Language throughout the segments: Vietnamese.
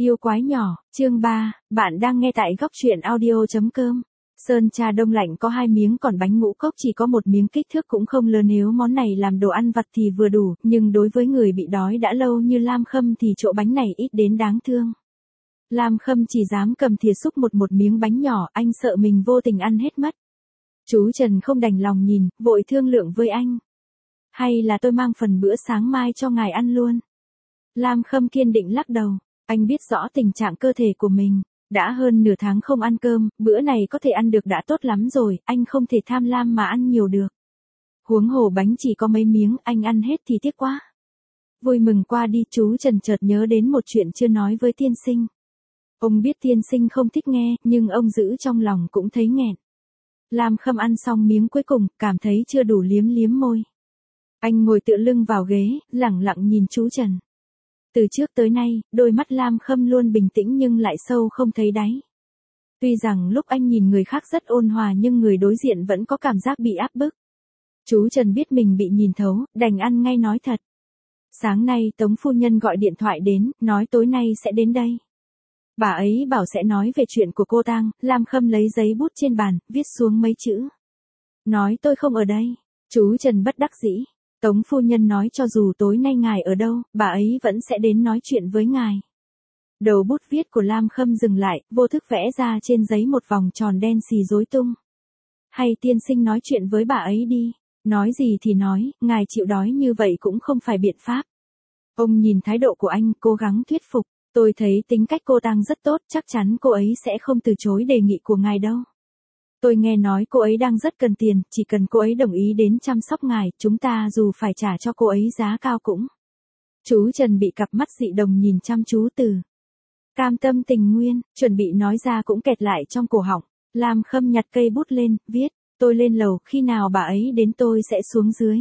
Yêu quái nhỏ, chương 3, bạn đang nghe tại góc truyện audio.com. Sơn trà đông lạnh có 2 miếng, còn bánh ngũ cốc chỉ có 1 miếng, kích thước cũng không lớn. Nếu món này làm đồ ăn vặt thì vừa đủ, nhưng đối với người bị đói đã lâu như Lam Khâm thì chỗ bánh này ít đến đáng thương. Lam Khâm chỉ dám cầm thìa xúc một miếng bánh nhỏ, anh sợ mình vô tình ăn hết mất. Chú Trần không đành lòng nhìn, vội thương lượng với anh. Hay là tôi mang phần bữa sáng mai cho ngài ăn luôn? Lam Khâm kiên định lắc đầu. Anh biết rõ tình trạng cơ thể của mình, đã hơn nửa tháng không ăn cơm, bữa này có thể ăn được đã tốt lắm rồi, anh không thể tham lam mà ăn nhiều được. Huống hồ bánh chỉ có mấy miếng, anh ăn hết thì tiếc quá. Vui mừng qua đi, chú Trần chợt nhớ đến một chuyện chưa nói với tiên sinh. Ông biết tiên sinh không thích nghe, nhưng ông giữ trong lòng cũng thấy nghẹn. Lam Khâm ăn xong miếng cuối cùng, cảm thấy chưa đủ, liếm liếm môi. Anh ngồi tựa lưng vào ghế, lẳng lặng nhìn chú Trần. Từ trước tới nay, đôi mắt Lam Khâm luôn bình tĩnh nhưng lại sâu không thấy đáy. Tuy rằng lúc anh nhìn người khác rất ôn hòa nhưng người đối diện vẫn có cảm giác bị áp bức. Chú Trần biết mình bị nhìn thấu, đành ăn ngay nói thật. Sáng nay Tống phu nhân gọi điện thoại đến, nói tối nay sẽ đến đây. Bà ấy bảo sẽ nói về chuyện của cô Tang. Lam Khâm lấy giấy bút trên bàn, viết xuống mấy chữ. Nói tôi không ở đây. Chú Trần bất đắc dĩ. Tống phu nhân nói cho dù tối nay ngài ở đâu, bà ấy vẫn sẽ đến nói chuyện với ngài. Đầu bút viết của Lam Khâm dừng lại, vô thức vẽ ra trên giấy một vòng tròn đen xì rối tung. Hay tiên sinh nói chuyện với bà ấy đi. Nói gì thì nói, ngài chịu đói như vậy cũng không phải biện pháp. Ông nhìn thái độ của anh, cố gắng thuyết phục. Tôi thấy tính cách cô Tang rất tốt, chắc chắn cô ấy sẽ không từ chối đề nghị của ngài đâu. Tôi nghe nói cô ấy đang rất cần tiền, chỉ cần cô ấy đồng ý đến chăm sóc ngài, chúng ta dù phải trả cho cô ấy giá cao cũng. Chú Trần bị cặp mắt dị đồng nhìn chăm chú từ. Cam tâm tình nguyên, chuẩn bị nói ra cũng kẹt lại trong cổ họng. Lam Khâm nhặt cây bút lên, viết, tôi lên lầu, khi nào bà ấy đến tôi sẽ xuống dưới.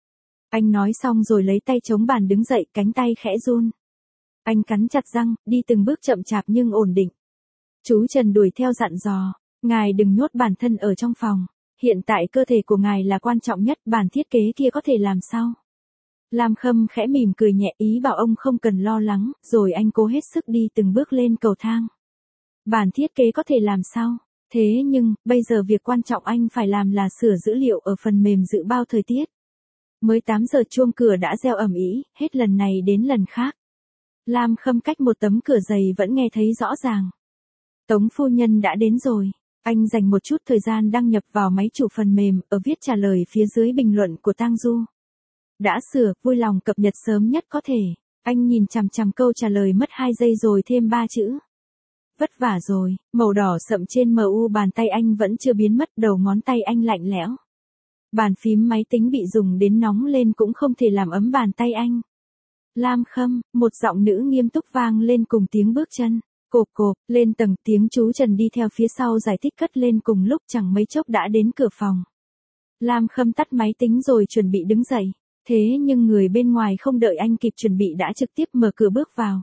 Anh nói xong rồi lấy tay chống bàn đứng dậy, cánh tay khẽ run. Anh cắn chặt răng, đi từng bước chậm chạp nhưng ổn định. Chú Trần đuổi theo dặn dò. Ngài đừng nhốt bản thân ở trong phòng. Hiện tại cơ thể của ngài là quan trọng nhất, bản thiết kế kia có thể làm sau. Lam Khâm khẽ mỉm cười nhẹ, ý bảo ông không cần lo lắng, rồi anh cố hết sức đi từng bước lên cầu thang. Bản thiết kế có thể làm sau. Thế nhưng, bây giờ việc quan trọng anh phải làm là sửa dữ liệu ở phần mềm dự báo thời tiết. Mới 8 giờ chuông cửa đã reo ầm ĩ, hết lần này đến lần khác. Lam Khâm cách một tấm cửa dày vẫn nghe thấy rõ ràng. Tống phu nhân đã đến rồi. Anh dành một chút thời gian đăng nhập vào máy chủ phần mềm, ở viết trả lời phía dưới bình luận của Tang Du. Đã sửa, vui lòng cập nhật sớm nhất có thể. Anh nhìn chằm chằm câu trả lời mất 2 giây rồi thêm 3 chữ. Vất vả rồi, màu đỏ sậm trên MU bàn tay anh vẫn chưa biến mất, đầu ngón tay anh lạnh lẽo. Bàn phím máy tính bị dùng đến nóng lên cũng không thể làm ấm bàn tay anh. Lam Khâm, một giọng nữ nghiêm túc vang lên cùng tiếng bước chân. Cộp cộp, lên tầng, tiếng chú Trần đi theo phía sau giải thích cất lên cùng lúc, chẳng mấy chốc đã đến cửa phòng. Lam Khâm tắt máy tính rồi chuẩn bị đứng dậy. Thế nhưng người bên ngoài không đợi anh kịp chuẩn bị đã trực tiếp mở cửa bước vào.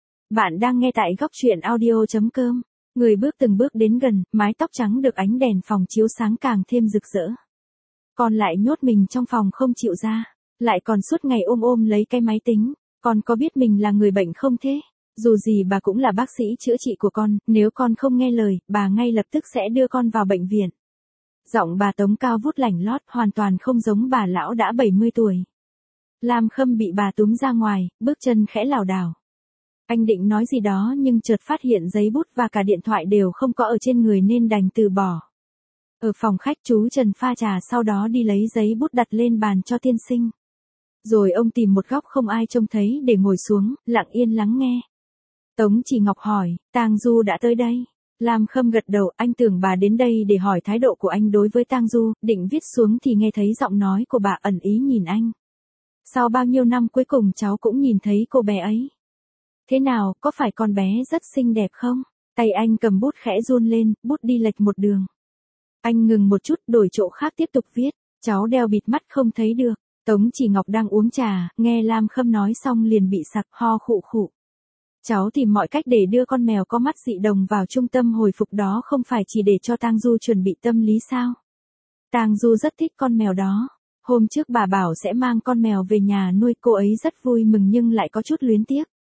Bạn đang nghe tại góc truyện audio.com. Người bước từng bước đến gần, mái tóc trắng được ánh đèn phòng chiếu sáng càng thêm rực rỡ. Còn lại nhốt mình trong phòng không chịu ra. Lại còn suốt ngày ôm lấy cái máy tính. Con có biết mình là người bệnh không thế? Dù gì bà cũng là bác sĩ chữa trị của con, nếu con không nghe lời, bà ngay lập tức sẽ đưa con vào bệnh viện. Giọng bà Tống cao vút lảnh lót, hoàn toàn không giống bà lão đã 70 tuổi. Lam Khâm bị bà túm ra ngoài, bước chân khẽ lảo đảo. Anh định nói gì đó nhưng chợt phát hiện giấy bút và cả điện thoại đều không có ở trên người nên đành từ bỏ. Ở phòng khách chú Trần pha trà, sau đó đi lấy giấy bút đặt lên bàn cho tiên sinh. Rồi ông tìm một góc không ai trông thấy để ngồi xuống, lặng yên lắng nghe. Tống Chỉ Ngọc hỏi, Tang Du đã tới đây. Lam Khâm gật đầu, anh tưởng bà đến đây để hỏi thái độ của anh đối với Tang Du, định viết xuống thì nghe thấy giọng nói của bà ẩn ý nhìn anh. Sau bao nhiêu năm cuối cùng cháu cũng nhìn thấy cô bé ấy. Thế nào, có phải con bé rất xinh đẹp không? Tay anh cầm bút khẽ run lên, bút đi lệch một đường. Anh ngừng một chút, đổi chỗ khác tiếp tục viết, cháu đeo bịt mắt không thấy được. Tống Chỉ Ngọc đang uống trà, nghe Lam Khâm nói xong liền bị sặc, ho khụ khụ. Cháu tìm mọi cách để đưa con mèo có mắt dị đồng vào trung tâm hồi phục đó không phải chỉ để cho Tang Du chuẩn bị tâm lý sao? Tang Du rất thích con mèo đó. Hôm trước bà bảo sẽ mang con mèo về nhà nuôi, cô ấy rất vui mừng nhưng lại có chút luyến tiếc.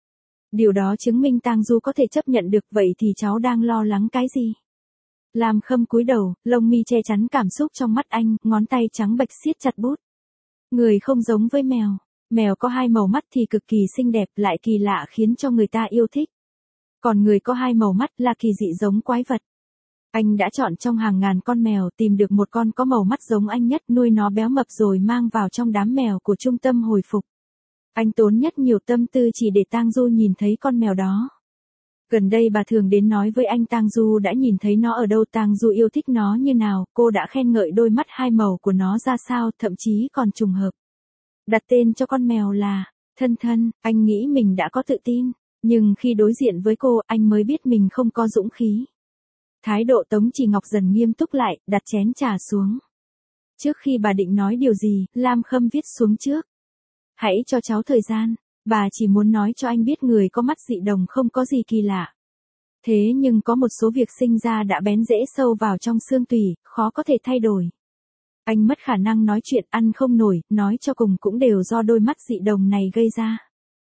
Điều đó chứng minh Tang Du có thể chấp nhận được, vậy thì cháu đang lo lắng cái gì? Lam Khâm cúi đầu, lông mi che chắn cảm xúc trong mắt anh, ngón tay trắng bệch siết chặt bút. Người không giống với mèo. Mèo có hai màu mắt thì cực kỳ xinh đẹp, lại kỳ lạ khiến cho người ta yêu thích. Còn người có hai màu mắt là kỳ dị giống quái vật. Anh đã chọn trong hàng ngàn con mèo tìm được một con có màu mắt giống anh nhất, nuôi nó béo mập rồi mang vào trong đám mèo của trung tâm hồi phục. Anh tốn nhất nhiều tâm tư chỉ để Tang Du nhìn thấy con mèo đó. Gần đây bà thường đến nói với anh Tang Du đã nhìn thấy nó ở đâu, Tang Du yêu thích nó như nào, cô đã khen ngợi đôi mắt hai màu của nó ra sao, thậm chí còn trùng hợp. Đặt tên cho con mèo là Thân Thân, anh nghĩ mình đã có tự tin, nhưng khi đối diện với cô, anh mới biết mình không có dũng khí. Thái độ Tống Chỉ Ngọc dần nghiêm túc lại, đặt chén trà xuống. Trước khi bà định nói điều gì, Lam Khâm viết xuống trước. Hãy cho cháu thời gian, bà chỉ muốn nói cho anh biết người có mắt dị đồng không có gì kỳ lạ. Thế nhưng có một số việc sinh ra đã bén rễ sâu vào trong xương tủy, khó có thể thay đổi. Anh mất khả năng nói chuyện, ăn không nổi, nói cho cùng cũng đều do đôi mắt dị đồng này gây ra.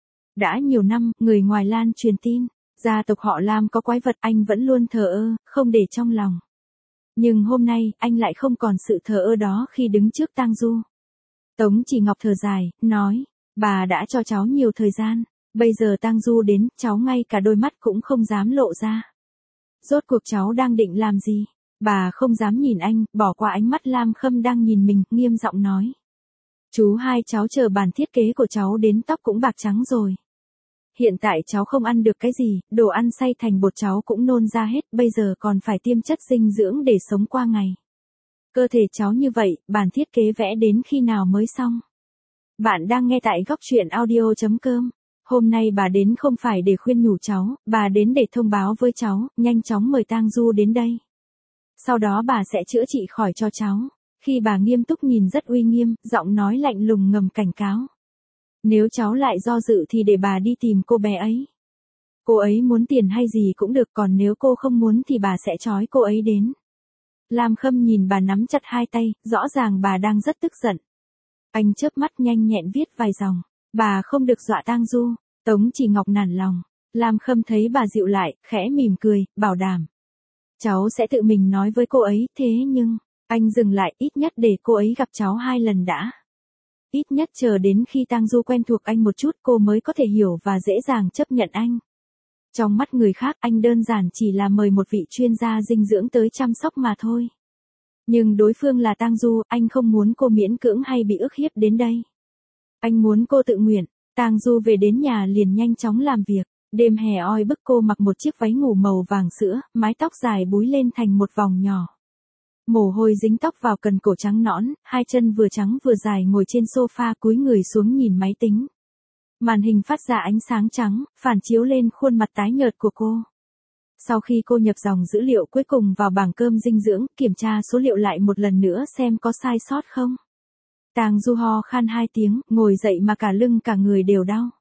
Đã nhiều năm, người ngoài lan truyền tin, gia tộc họ Lam có quái vật, anh vẫn luôn thờ ơ, không để trong lòng. Nhưng hôm nay, anh lại không còn sự thờ ơ đó khi đứng trước Tang Du. Tống Chỉ Ngọc thở dài, nói, bà đã cho cháu nhiều thời gian, bây giờ Tang Du đến, cháu ngay cả đôi mắt cũng không dám lộ ra. Rốt cuộc cháu đang định làm gì? Bà không dám nhìn anh, bỏ qua ánh mắt Lam Khâm đang nhìn mình, nghiêm giọng nói. Chú hai cháu chờ bản thiết kế của cháu đến, tóc cũng bạc trắng rồi. Hiện tại cháu không ăn được cái gì, đồ ăn xay thành bột cháu cũng nôn ra hết, bây giờ còn phải tiêm chất dinh dưỡng để sống qua ngày. Cơ thể cháu như vậy, bản thiết kế vẽ đến khi nào mới xong? Bạn đang nghe tại góc truyện audio.com. Hôm nay bà đến không phải để khuyên nhủ cháu, bà đến để thông báo với cháu, nhanh chóng mời Tang Du đến đây. Sau đó bà sẽ chữa trị khỏi cho cháu. Khi bà nghiêm túc nhìn rất uy nghiêm, giọng nói lạnh lùng ngầm cảnh cáo. Nếu cháu lại do dự thì để bà đi tìm cô bé ấy. Cô ấy muốn tiền hay gì cũng được, còn nếu cô không muốn thì bà sẽ trói cô ấy đến. Lam Khâm nhìn bà nắm chặt hai tay, rõ ràng bà đang rất tức giận. Anh chớp mắt nhanh nhẹn viết vài dòng. Bà không được dọa Tang Du. Tống Chỉ Ngọc nản lòng. Lam Khâm thấy bà dịu lại, khẽ mỉm cười, bảo đảm. Cháu sẽ tự mình nói với cô ấy, thế nhưng, anh dừng lại, ít nhất để cô ấy gặp cháu 2 lần đã. Ít nhất chờ đến khi Tang Du quen thuộc anh một chút cô mới có thể hiểu và dễ dàng chấp nhận anh. Trong mắt người khác anh đơn giản chỉ là mời một vị chuyên gia dinh dưỡng tới chăm sóc mà thôi. Nhưng đối phương là Tang Du, anh không muốn cô miễn cưỡng hay bị ức hiếp đến đây. Anh muốn cô tự nguyện. Tang Du về đến nhà liền nhanh chóng làm việc. Đêm hè oi bức cô mặc một chiếc váy ngủ màu vàng sữa, mái tóc dài búi lên thành một vòng nhỏ. Mồ hôi dính tóc vào cần cổ trắng nõn, hai chân vừa trắng vừa dài ngồi trên sofa cúi người xuống nhìn máy tính. Màn hình phát ra ánh sáng trắng, phản chiếu lên khuôn mặt tái nhợt của cô. Sau khi cô nhập dòng dữ liệu cuối cùng vào bảng cơm dinh dưỡng, kiểm tra số liệu lại một lần nữa xem có sai sót không. Tang Du ho khan 2 tiếng, ngồi dậy mà cả lưng cả người đều đau.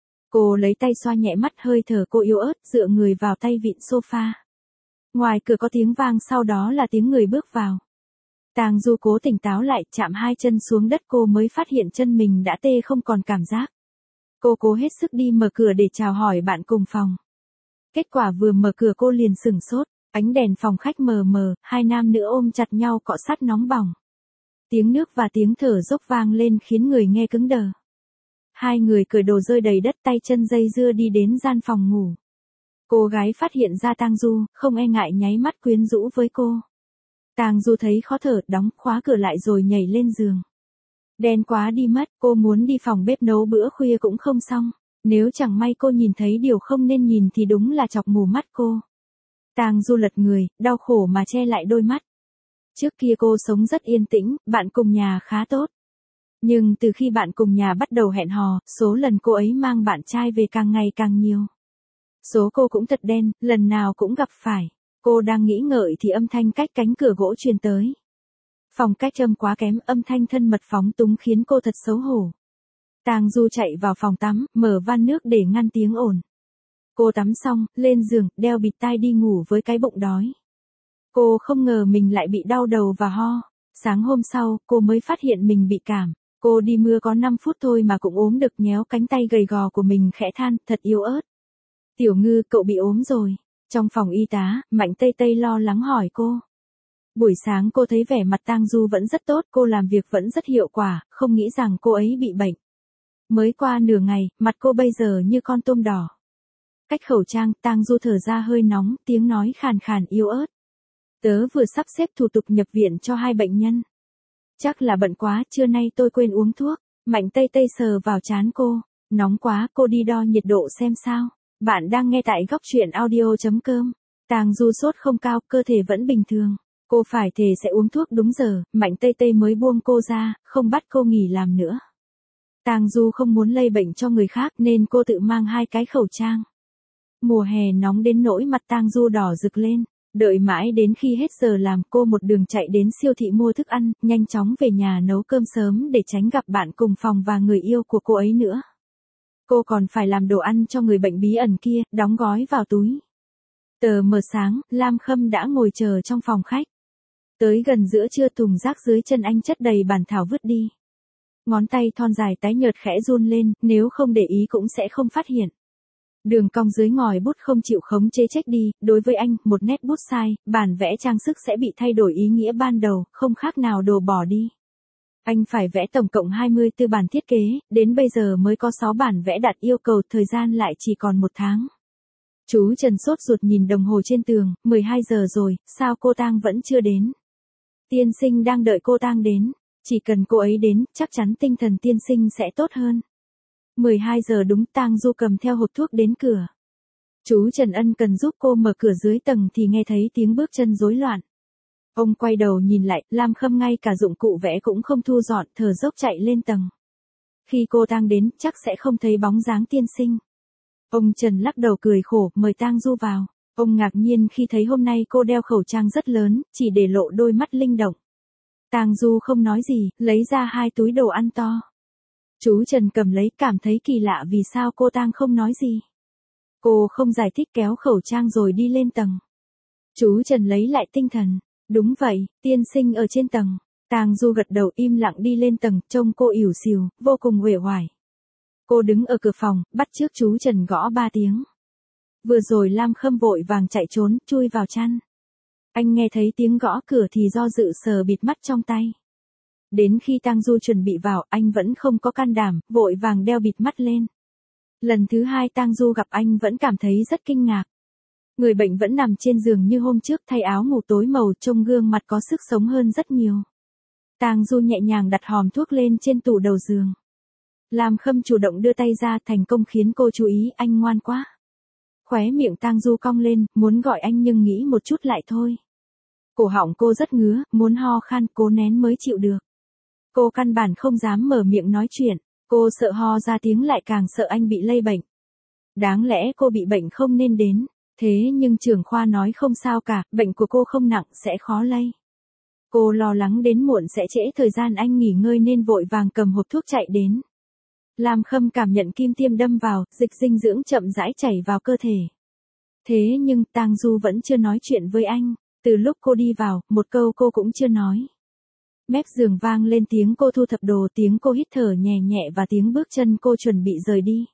Cô lấy tay xoa nhẹ mắt, hơi thở cô yếu ớt, dựa người vào tay vịn sofa. Ngoài cửa có tiếng vang, sau đó là tiếng người bước vào. Tang Du cố tỉnh táo lại, chạm 2 chân xuống đất cô mới phát hiện chân mình đã tê không còn cảm giác. Cô cố hết sức đi mở cửa để chào hỏi bạn cùng phòng. Kết quả vừa mở cửa cô liền sửng sốt, ánh đèn phòng khách mờ mờ, hai nam nữ ôm chặt nhau cọ sát nóng bỏng. Tiếng nước và tiếng thở dốc vang lên khiến người nghe cứng đờ. Hai người cởi đồ rơi đầy đất, tay chân dây dưa đi đến gian phòng ngủ. Cô gái phát hiện ra Tang Du, không e ngại nháy mắt quyến rũ với cô. Tang Du thấy khó thở, đóng khóa cửa lại rồi nhảy lên giường. Đen quá đi mất, cô muốn đi phòng bếp nấu bữa khuya cũng không xong. Nếu chẳng may cô nhìn thấy điều không nên nhìn thì đúng là chọc mù mắt cô. Tang Du lật người, đau khổ mà che lại đôi mắt. Trước kia cô sống rất yên tĩnh, bạn cùng nhà khá tốt. Nhưng từ khi bạn cùng nhà bắt đầu hẹn hò, số lần cô ấy mang bạn trai về càng ngày càng nhiều. Số cô cũng thật đen, lần nào cũng gặp phải. Cô đang nghĩ ngợi thì âm thanh cách cánh cửa gỗ truyền tới. Phòng cách âm quá kém, âm thanh thân mật phóng túng khiến cô thật xấu hổ. Tang Du chạy vào phòng tắm, mở van nước để ngăn tiếng ồn. Cô tắm xong, lên giường, đeo bịt tai đi ngủ với cái bụng đói. Cô không ngờ mình lại bị đau đầu và ho. Sáng hôm sau, cô mới phát hiện mình bị cảm. Cô đi mưa có 5 phút thôi mà cũng ốm được, nhéo cánh tay gầy gò của mình khẽ than, thật yếu ớt. Tiểu Ngư, cậu bị ốm rồi. Trong phòng y tá, Mạnh Tây Tây lo lắng hỏi cô. Buổi sáng cô thấy vẻ mặt Tang Du vẫn rất tốt, cô làm việc vẫn rất hiệu quả, không nghĩ rằng cô ấy bị bệnh. Mới qua nửa ngày, mặt cô bây giờ như con tôm đỏ. Cách khẩu trang, Tang Du thở ra hơi nóng, tiếng nói khàn khàn yếu ớt. Tớ vừa sắp xếp thủ tục nhập viện cho 2 bệnh nhân. Chắc là bận quá, trưa nay tôi quên uống thuốc. Mạnh Tây Tây sờ vào trán cô. Nóng quá, cô đi đo nhiệt độ xem sao. Bạn đang nghe tại góc truyện audio.com. Tang Du sốt không cao, cơ thể vẫn bình thường. Cô phải thề sẽ uống thuốc đúng giờ, Mạnh Tây Tây mới buông cô ra, không bắt cô nghỉ làm nữa. Tang Du không muốn lây bệnh cho người khác nên cô tự mang 2 cái khẩu trang. Mùa hè nóng đến nỗi mặt Tang Du đỏ rực lên. Đợi mãi đến khi hết giờ làm, cô một đường chạy đến siêu thị mua thức ăn, nhanh chóng về nhà nấu cơm sớm để tránh gặp bạn cùng phòng và người yêu của cô ấy nữa. Cô còn phải làm đồ ăn cho người bệnh bí ẩn kia, đóng gói vào túi. Tờ mờ sáng, Lam Khâm đã ngồi chờ trong phòng khách. Tới gần giữa trưa, thùng rác dưới chân anh chất đầy bản thảo vứt đi. Ngón tay thon dài tái nhợt khẽ run lên, nếu không để ý cũng sẽ không phát hiện. Đường cong dưới ngòi bút không chịu khống chế chết đi, đối với anh, một nét bút sai, bản vẽ trang sức sẽ bị thay đổi ý nghĩa ban đầu, không khác nào đồ bỏ đi. Anh phải vẽ tổng cộng 24 bản thiết kế, đến bây giờ mới có 6 bản vẽ đạt yêu cầu, thời gian lại chỉ còn 1 tháng. Chú Trần sốt ruột nhìn đồng hồ trên tường, 12 giờ rồi, sao cô Tang vẫn chưa đến? Tiên sinh đang đợi cô Tang đến, chỉ cần cô ấy đến, chắc chắn tinh thần tiên sinh sẽ tốt hơn. 12 giờ đúng, Tang Du cầm theo hộp thuốc đến cửa. Chú Trần ân cần giúp cô mở cửa dưới tầng thì nghe thấy tiếng bước chân rối loạn. Ông quay đầu nhìn lại, Lam Khâm ngay cả dụng cụ vẽ cũng không thu dọn, thở dốc chạy lên tầng. Khi cô Tang đến, chắc sẽ không thấy bóng dáng tiên sinh. Ông Trần lắc đầu cười khổ, mời Tang Du vào. Ông ngạc nhiên khi thấy hôm nay cô đeo khẩu trang rất lớn, chỉ để lộ đôi mắt linh động. Tang Du không nói gì, lấy ra 2 túi đồ ăn to. Chú Trần cầm lấy, cảm thấy kỳ lạ vì sao cô Tang không nói gì. Cô không giải thích, kéo khẩu trang rồi đi lên tầng. Chú Trần lấy lại tinh thần. Đúng vậy, tiên sinh ở trên tầng. Tang Du gật đầu im lặng đi lên tầng, trông cô ỉu xìu, vô cùng uể oải. Cô đứng ở cửa phòng, bắt chước chú Trần gõ 3 tiếng. Vừa rồi Lam Khâm vội vàng chạy trốn, chui vào chăn. Anh nghe thấy tiếng gõ cửa thì do dự sờ bịt mắt trong tay. Đến khi Tang Du chuẩn bị vào, anh vẫn không có can đảm, vội vàng đeo bịt mắt lên. Lần thứ 2 Tang Du gặp anh vẫn cảm thấy rất kinh ngạc. Người bệnh vẫn nằm trên giường như hôm trước, thay áo ngủ tối màu, trông gương mặt có sức sống hơn rất nhiều. Tang Du nhẹ nhàng đặt hòm thuốc lên trên tủ đầu giường. Lam Khâm chủ động đưa tay ra, thành công khiến cô chú ý, anh ngoan quá. Khóe miệng Tang Du cong lên, muốn gọi anh nhưng nghĩ một chút lại thôi. Cổ họng cô rất ngứa, muốn ho khan, cố nén mới chịu được. Cô căn bản không dám mở miệng nói chuyện, cô sợ ho ra tiếng lại càng sợ anh bị lây bệnh. Đáng lẽ cô bị bệnh không nên đến, thế nhưng trưởng khoa nói không sao cả, bệnh của cô không nặng, sẽ khó lây. Cô lo lắng đến muộn sẽ trễ thời gian anh nghỉ ngơi nên vội vàng cầm hộp thuốc chạy đến. Lam Khâm cảm nhận kim tiêm đâm vào, dịch dinh dưỡng chậm rãi chảy vào cơ thể. Thế nhưng Tang Du vẫn chưa nói chuyện với anh, từ lúc cô đi vào, một câu cô cũng chưa nói. Mép giường vang lên tiếng cô thu thập đồ, tiếng cô hít thở nhẹ nhẹ và tiếng bước chân cô chuẩn bị rời đi.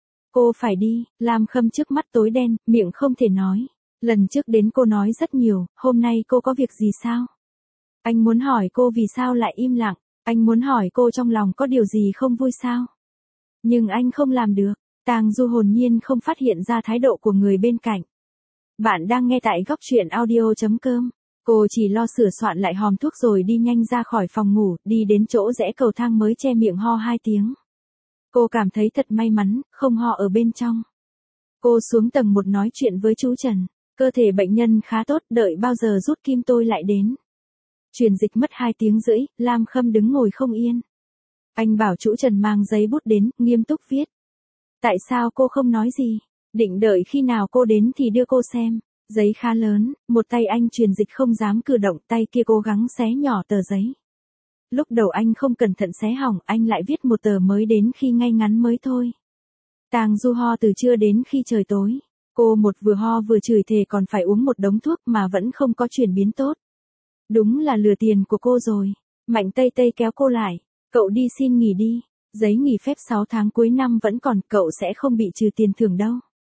Cô phải đi, Lam Khâm trước mắt tối đen, miệng không thể nói. Lần trước đến cô nói rất nhiều, hôm nay cô có việc gì sao? Anh muốn hỏi cô vì sao lại im lặng, anh muốn hỏi cô trong lòng có điều gì không vui sao? Nhưng anh không làm được. Tang Du hồn nhiên không phát hiện ra thái độ của người bên cạnh. Bạn đang nghe tại góc truyện audio.com. Cô chỉ lo sửa soạn lại hòm thuốc rồi đi nhanh ra khỏi phòng ngủ, đi đến chỗ rẽ cầu thang mới che miệng ho 2 tiếng. Cô cảm thấy thật may mắn, không ho ở bên trong. Cô xuống tầng 1 nói chuyện với chú Trần. Cơ thể bệnh nhân khá tốt, đợi bao giờ rút kim tôi lại đến. Truyền dịch mất 2 tiếng rưỡi, Lam Khâm đứng ngồi không yên. Anh bảo chú Trần mang giấy bút đến, nghiêm túc viết. Tại sao cô không nói gì? Định đợi khi nào cô đến thì đưa cô xem. Giấy khá lớn, một tay anh truyền dịch không dám cử động, tay kia cố gắng xé nhỏ tờ giấy. Lúc đầu anh không cẩn thận xé hỏng, anh lại viết một tờ mới đến khi ngay ngắn mới thôi. Tang Du ho từ trưa đến khi trời tối. Cô một vừa ho vừa chửi thề còn phải uống một đống thuốc mà vẫn không có chuyển biến tốt. Đúng là lừa tiền của cô rồi. Mạnh Tây Tây kéo cô lại. Cậu đi xin nghỉ đi. Giấy nghỉ phép 6 tháng cuối năm vẫn còn, cậu sẽ không bị trừ tiền thưởng đâu.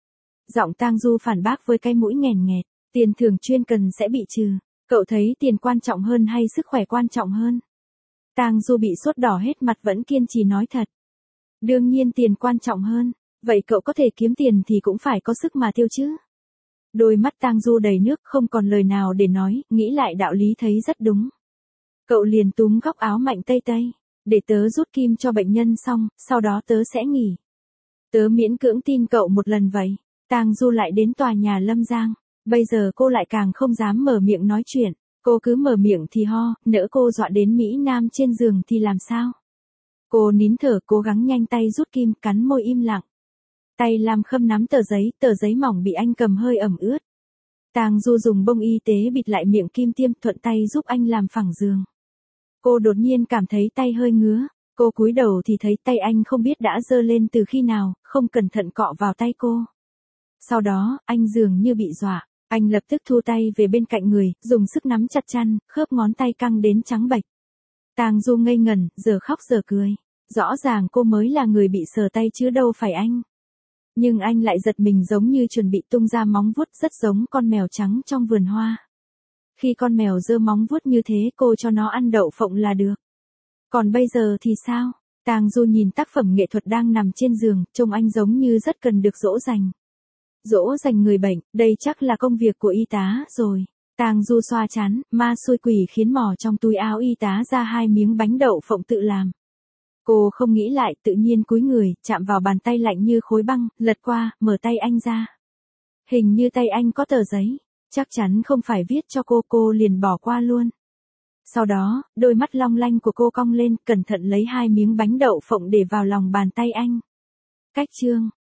Giọng Tang Du phản bác với cái mũi nghèn nghẹt. Tiền thưởng chuyên cần sẽ bị trừ. Cậu thấy tiền quan trọng hơn hay sức khỏe quan trọng hơn? Tang Du bị sốt đỏ hết mặt vẫn kiên trì nói thật. Đương nhiên tiền quan trọng hơn. Vậy cậu có thể kiếm tiền thì cũng phải có sức mà tiêu chứ. Đôi mắt Tang Du đầy nước không còn lời nào để nói, nghĩ lại đạo lý thấy rất đúng. Cậu liền túm góc áo Mạnh Tây Tây. Để tớ rút kim cho bệnh nhân xong, sau đó tớ sẽ nghỉ. Tớ miễn cưỡng tin cậu một lần vậy. Tang Du lại đến tòa nhà Lâm Giang. Bây giờ cô lại càng không dám mở miệng nói chuyện. Cô cứ mở miệng thì ho, nỡ cô dọa đến Mỹ Nam trên giường thì làm sao? Cô nín thở cố gắng nhanh tay rút kim, cắn môi im lặng. Tay Lam Khâm nắm tờ giấy mỏng bị anh cầm hơi ẩm ướt. Tang Du dùng bông y tế bịt lại miệng kim tiêm, thuận tay giúp anh làm phẳng giường. Cô đột nhiên cảm thấy tay hơi ngứa. Cô cúi đầu thì thấy tay anh không biết đã giơ lên từ khi nào, không cẩn thận cọ vào tay cô. Sau đó, anh dường như bị dọa. Anh lập tức thu tay về bên cạnh người, dùng sức nắm chặt chăn, khớp ngón tay căng đến trắng bệch. Tang Du ngây ngẩn, giờ khóc giờ cười. Rõ ràng cô mới là người bị sờ tay chứ đâu phải anh. Nhưng anh lại giật mình giống như chuẩn bị tung ra móng vuốt, rất giống con mèo trắng trong vườn hoa. Khi con mèo giơ móng vuốt như thế cô cho nó ăn đậu phộng là được. Còn bây giờ thì sao? Tang Du nhìn tác phẩm nghệ thuật đang nằm trên giường, trông anh giống như rất cần được dỗ dành. Dỗ dành người bệnh, đây chắc là công việc của y tá rồi. Tang Du xoa trán, ma xui quỷ khiến mò trong túi áo y tá ra 2 miếng bánh đậu phộng tự làm. Cô không nghĩ lại, tự nhiên cúi người, chạm vào bàn tay lạnh như khối băng, lật qua, mở tay anh ra. Hình như tay anh có tờ giấy, chắc chắn không phải viết cho cô liền bỏ qua luôn. Sau đó, đôi mắt long lanh của cô cong lên, cẩn thận lấy 2 miếng bánh đậu phộng để vào lòng bàn tay anh. Cách chương